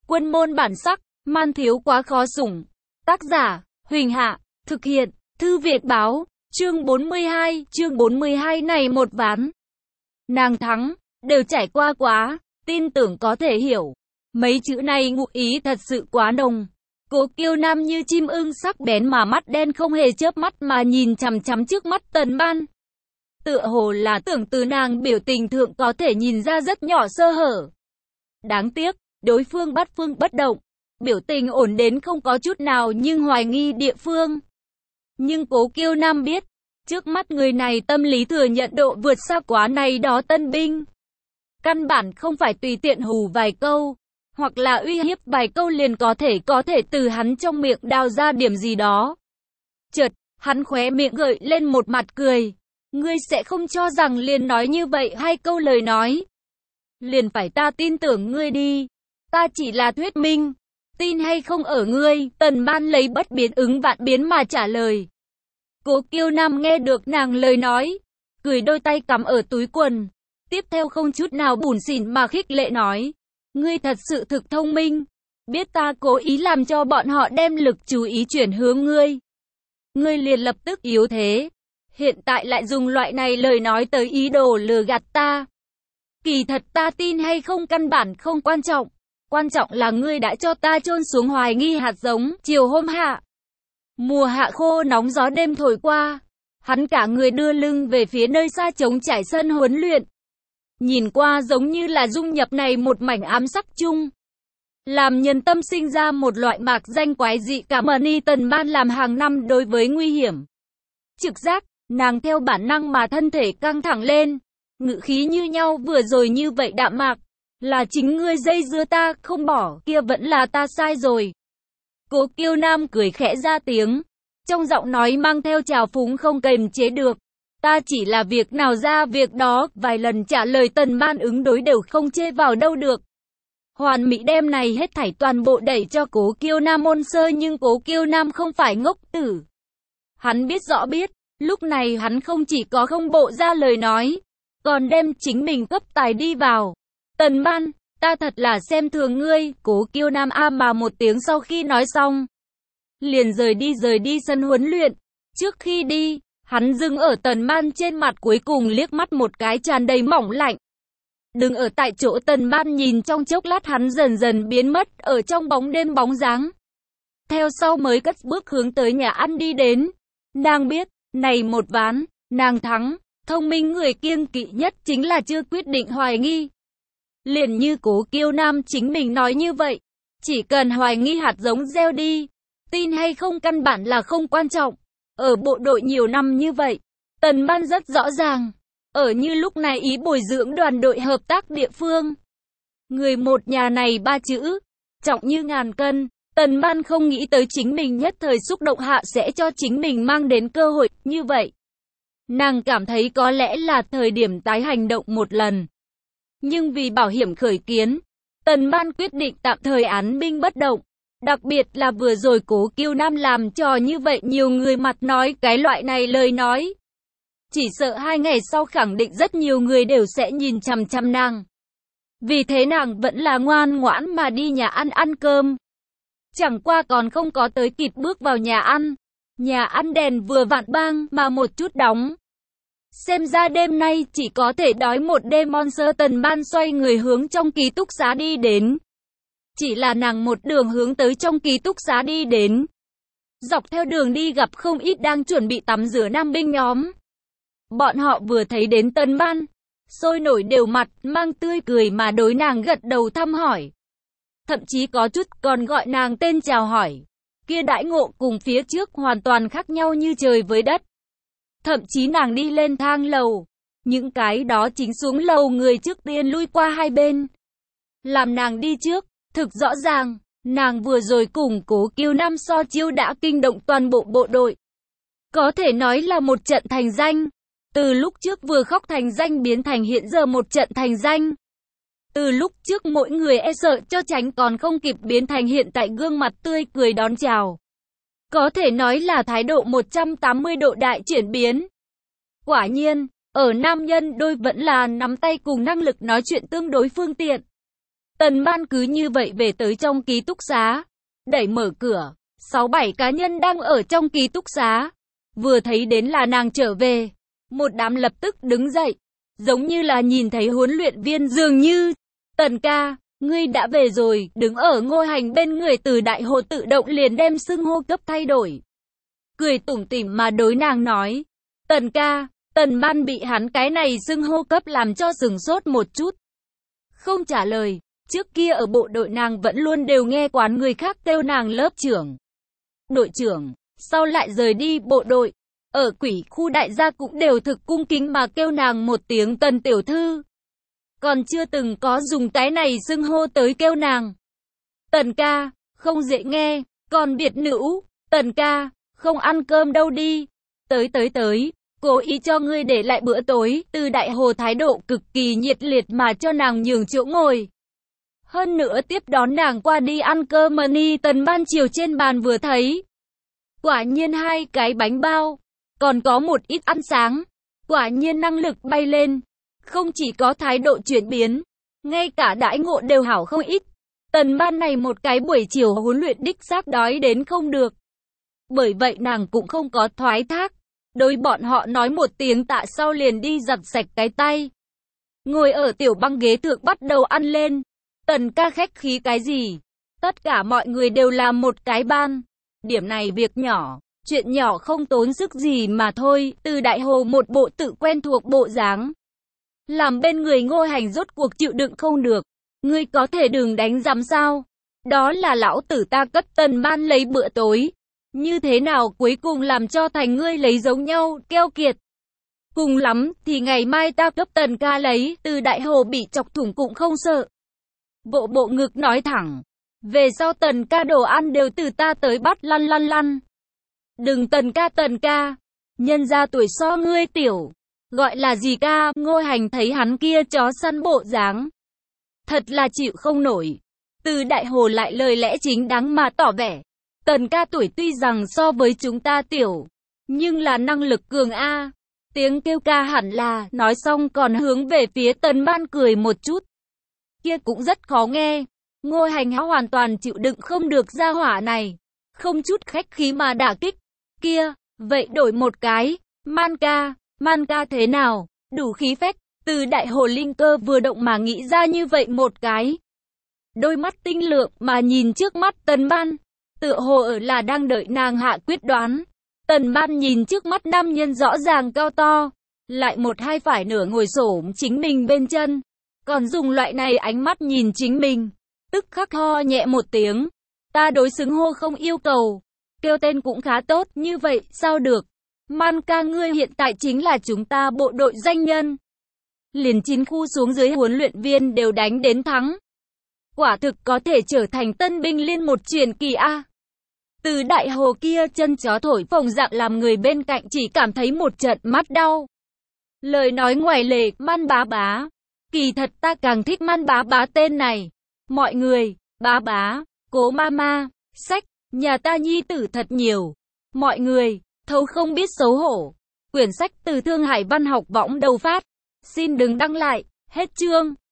Quân môn bản sắc, man thiếu quá khó sủng. Tác giả, Huỳnh Hạ, thực hiện, Thư Việt Báo, chương 42 này một ván. Nàng thắng, đều trải qua quá, tin tưởng có thể hiểu. Mấy chữ này ngụ ý thật sự quá nồng. Cố Kiêu Nam như chim ưng sắc bén mà mắt đen không hề chớp mắt mà nhìn chằm chằm trước mắt Tần Ban. Tựa hồ là tưởng từ nàng biểu tình thượng có thể nhìn ra rất nhỏ sơ hở. Đáng tiếc, đối phương bắt phương bất động. Biểu tình ổn đến không có chút nào nhưng hoài nghi địa phương. Nhưng Cố Kiêu Nam biết, trước mắt người này tâm lý thừa nhận độ vượt xa quá này đó tân binh. Căn bản không phải tùy tiện hù vài câu, hoặc là uy hiếp vài câu liền có thể từ hắn trong miệng đào ra điểm gì đó. Chợt, hắn khóe miệng gợi lên một mặt cười. Ngươi sẽ không cho rằng liền nói như vậy hai câu lời nói liền phải ta tin tưởng ngươi đi. Ta chỉ là thuyết minh, tin hay không ở ngươi. Tần Ban lấy bất biến ứng vạn biến mà trả lời. Cố Kiêu Nam nghe được nàng lời nói, cười đôi tay cắm ở túi quần, tiếp theo không chút nào bủn xỉn mà khích lệ nói, ngươi thật sự thực thông minh, biết ta cố ý làm cho bọn họ đem lực chú ý chuyển hướng ngươi. Ngươi liền lập tức yếu thế, hiện tại lại dùng loại này lời nói tới ý đồ lừa gạt ta. Kỳ thật ta tin hay không căn bản không quan trọng, quan trọng là ngươi đã cho ta chôn xuống hoài nghi hạt giống. Chiều hôm hạ, mùa hạ khô nóng gió đêm thổi qua, hắn cả người đưa lưng về phía nơi xa trống trải sân huấn luyện. Nhìn qua giống như là dung nhập này một mảnh ám sắc chung, làm nhân tâm sinh ra một loại mạc danh quái dị cảm ơn. Tần Ban làm hàng năm đối với nguy hiểm trực giác, nàng theo bản năng mà thân thể căng thẳng lên, ngữ khí như nhau vừa rồi như vậy đạm mạc, là chính ngươi dây dưa ta không bỏ, kia vẫn là ta sai rồi. Cố Kiêu Nam cười khẽ ra tiếng, trong giọng nói mang theo trào phúng không kềm chế được. Ta chỉ là việc nào ra việc đó, vài lần trả lời Tần Ban ứng đối đều không chê vào đâu được. Hoàn mỹ đem này hết thảy toàn bộ đẩy cho Cố Kiêu Nam ôn sơ, nhưng Cố Kiêu Nam không phải ngốc tử. Hắn biết rõ biết, lúc này hắn không chỉ có không bộ ra lời nói, còn đem chính mình cấp tài đi vào. Tần Ban, ta thật là xem thường ngươi. Cố Kiêu Nam mà một tiếng sau khi nói xong, liền rời đi sân huấn luyện. Trước khi đi, hắn dừng ở Tần Ban trên mặt cuối cùng liếc mắt một cái tràn đầy mỏng lạnh. Đứng ở tại chỗ Tần Ban nhìn trong chốc lát hắn dần dần biến mất ở trong bóng đêm bóng dáng. Theo sau mới cất bước hướng tới nhà ăn đi đến. Nàng biết, này một ván, nàng thắng. Thông minh người kiêng kỵ nhất chính là chưa quyết định hoài nghi. Liền như Cố Kiêu Nam chính mình nói như vậy, chỉ cần hoài nghi hạt giống gieo đi, tin hay không căn bản là không quan trọng. Ở bộ đội nhiều năm như vậy, Tần Ban rất rõ ràng, ở như lúc này ý bồi dưỡng đoàn đội hợp tác địa phương. Người một nhà này ba chữ, trọng như ngàn cân. Tần Ban không nghĩ tới chính mình nhất thời xúc động hạ sẽ cho chính mình mang đến cơ hội như vậy. Nàng cảm thấy có lẽ là thời điểm tái hành động một lần. Nhưng vì bảo hiểm khởi kiến, Tần Ban quyết định tạm thời án binh bất động. Đặc biệt là vừa rồi Cố Kiêu Nam làm trò như vậy nhiều người mặt nói cái loại này lời nói. Chỉ sợ 2 ngày sau khẳng định rất nhiều người đều sẽ nhìn chằm chằm nàng. Vì thế nàng vẫn là ngoan ngoãn mà đi nhà ăn ăn cơm. Chẳng qua còn không có tới kịp bước vào nhà ăn. Nhà ăn đèn vừa vặn bang mà một chút đóng. Xem ra đêm nay chỉ có thể đói một đêm. Monster. Tần Ban xoay người hướng trong ký túc xá đi đến. Chỉ là nàng một đường hướng tới trong ký túc xá đi đến. Dọc theo đường đi gặp không ít đang chuẩn bị tắm rửa nam binh nhóm. Bọn họ vừa thấy đến Tần Ban, sôi nổi đều mặt, mang tươi cười mà đối nàng gật đầu thăm hỏi. Thậm chí có chút còn gọi nàng tên chào hỏi. Kia đãi ngộ cùng phía trước hoàn toàn khác nhau như trời với đất. Thậm chí nàng đi lên thang lầu, những cái đó chính xuống lầu người trước tiên lui qua hai bên. Làm nàng đi trước, thực rõ ràng, nàng vừa rồi cùng Cố Kiêu Nam so chiêu đã kinh động toàn bộ bộ đội. Có thể nói là một trận thành danh. Từ lúc trước vừa khóc thành danh biến thành hiện giờ một trận thành danh. Từ lúc trước mỗi người e sợ cho tránh còn không kịp biến thành hiện tại gương mặt tươi cười đón chào. Có thể nói là thái độ 180 độ đại chuyển biến. Quả nhiên, ở nam nhân đôi vẫn là nắm tay cùng năng lực nói chuyện tương đối phương tiện. Tần Ban cứ như vậy về tới trong ký túc xá, đẩy mở cửa, 6-7 cá nhân đang ở trong ký túc xá. Vừa thấy đến là nàng trở về, một đám lập tức đứng dậy, giống như là nhìn thấy huấn luyện viên dường như. Tần ca, ngươi đã về rồi, đứng ở Ngô Hành bên người Từ Đại Hồ tự động liền đem xưng hô cấp thay đổi. Cười tủm tỉm mà đối nàng nói, Tần ca, Tần Ban bị hắn cái này xưng hô cấp làm cho sửng sốt một chút. Không trả lời, trước kia ở bộ đội nàng vẫn luôn đều nghe quán người khác kêu nàng lớp trưởng, đội trưởng, sau lại rời đi bộ đội. Ở quỷ khu đại gia cũng đều thực cung kính mà kêu nàng một tiếng Tần tiểu thư. Còn chưa từng có dùng cái này xưng hô tới kêu nàng. Tần ca, không dễ nghe, còn biệt nữ, Tần ca, không ăn cơm đâu đi. Tới, cố ý cho ngươi để lại bữa tối. Từ Đại Hồ thái độ cực kỳ nhiệt liệt mà cho nàng nhường chỗ ngồi. Hơn nữa tiếp đón nàng qua đi ăn cơm mani. Tần Ban chiều trên bàn vừa thấy, quả nhiên 2 cái bánh bao, còn có một ít ăn sáng, quả nhiên năng lực bay lên. Không chỉ có thái độ chuyển biến, ngay cả đãi ngộ đều hảo không ít. Tần Ban này một cái buổi chiều huấn luyện đích xác đói đến không được. Bởi vậy nàng cũng không có thoái thác, đối bọn họ nói một tiếng tạ sau liền đi giặt sạch cái tay. Ngồi ở tiểu băng ghế thượng bắt đầu ăn lên. Tần ca khách khí cái gì? Tất cả mọi người đều làm một cái ban. Điểm này việc nhỏ, chuyện nhỏ không tốn sức gì mà thôi. Từ Đại Hồ một bộ tự quen thuộc bộ dáng, làm bên người Ngô Hành rốt cuộc chịu đựng không được. Ngươi có thể đừng đánh giám sao? Đó là lão tử ta cấp Tần Ban lấy bữa tối. Như thế nào cuối cùng làm cho thành ngươi lấy giống nhau, keo kiệt. Cùng lắm thì ngày mai ta cấp Tần ca lấy. Từ Đại Hồ bị chọc thủng cũng không sợ. Bộ ngực nói thẳng. Về sau Tần ca đồ ăn đều từ ta tới bắt lăn. Đừng Tần ca. Nhân ra tuổi so ngươi tiểu. Gọi là gì ca? Ngô Hành thấy hắn kia chó săn bộ dáng, thật là chịu không nổi. Từ Đại Hồ lại lời lẽ chính đáng mà tỏ vẻ. Tần ca tuổi tuy rằng so với chúng ta tiểu, nhưng là năng lực cường a. Tiếng kêu ca hẳn là, nói xong còn hướng về phía Tần Ban cười một chút. Kia cũng rất khó nghe. Ngô Hành hoàn toàn chịu đựng không được gia hỏa này. Không chút khách khí mà đả kích. Kia, vậy đổi một cái. Man ca thế nào? Đủ khí phách. Từ Đại Hồ linh cơ vừa động mà nghĩ ra như vậy một cái. Đôi mắt tinh lượng mà nhìn trước mắt Tần Ban. Tựa hồ ở là đang đợi nàng hạ quyết đoán. Tần Ban nhìn trước mắt nam nhân rõ ràng cao to, lại một hai phải nửa ngồi xổm chính mình bên chân, còn dùng loại này ánh mắt nhìn chính mình, tức khắc ho nhẹ một tiếng. Ta đối xứng hô không yêu cầu, kêu tên cũng khá tốt, như vậy sao được? Man ca ngươi hiện tại chính là chúng ta bộ đội danh nhân. Liền 9 khu xuống dưới huấn luyện viên đều đánh đến thắng. Quả thực có thể trở thành tân binh liên một truyền kỳ a. Từ Đại Hồ kia chân chó thổi phồng dạng làm người bên cạnh chỉ cảm thấy một trận mắt đau. Lời nói ngoài lề, Man bá bá. Kỳ thật ta càng thích Man bá bá tên này. Mọi người, bá bá, cố mama, sách, nhà ta nhi tử thật nhiều. Mọi người, thấu không biết xấu hổ. Quyển sách từ Thương Hải Văn học võng đầu phát. Xin đừng đăng lại, hết chương.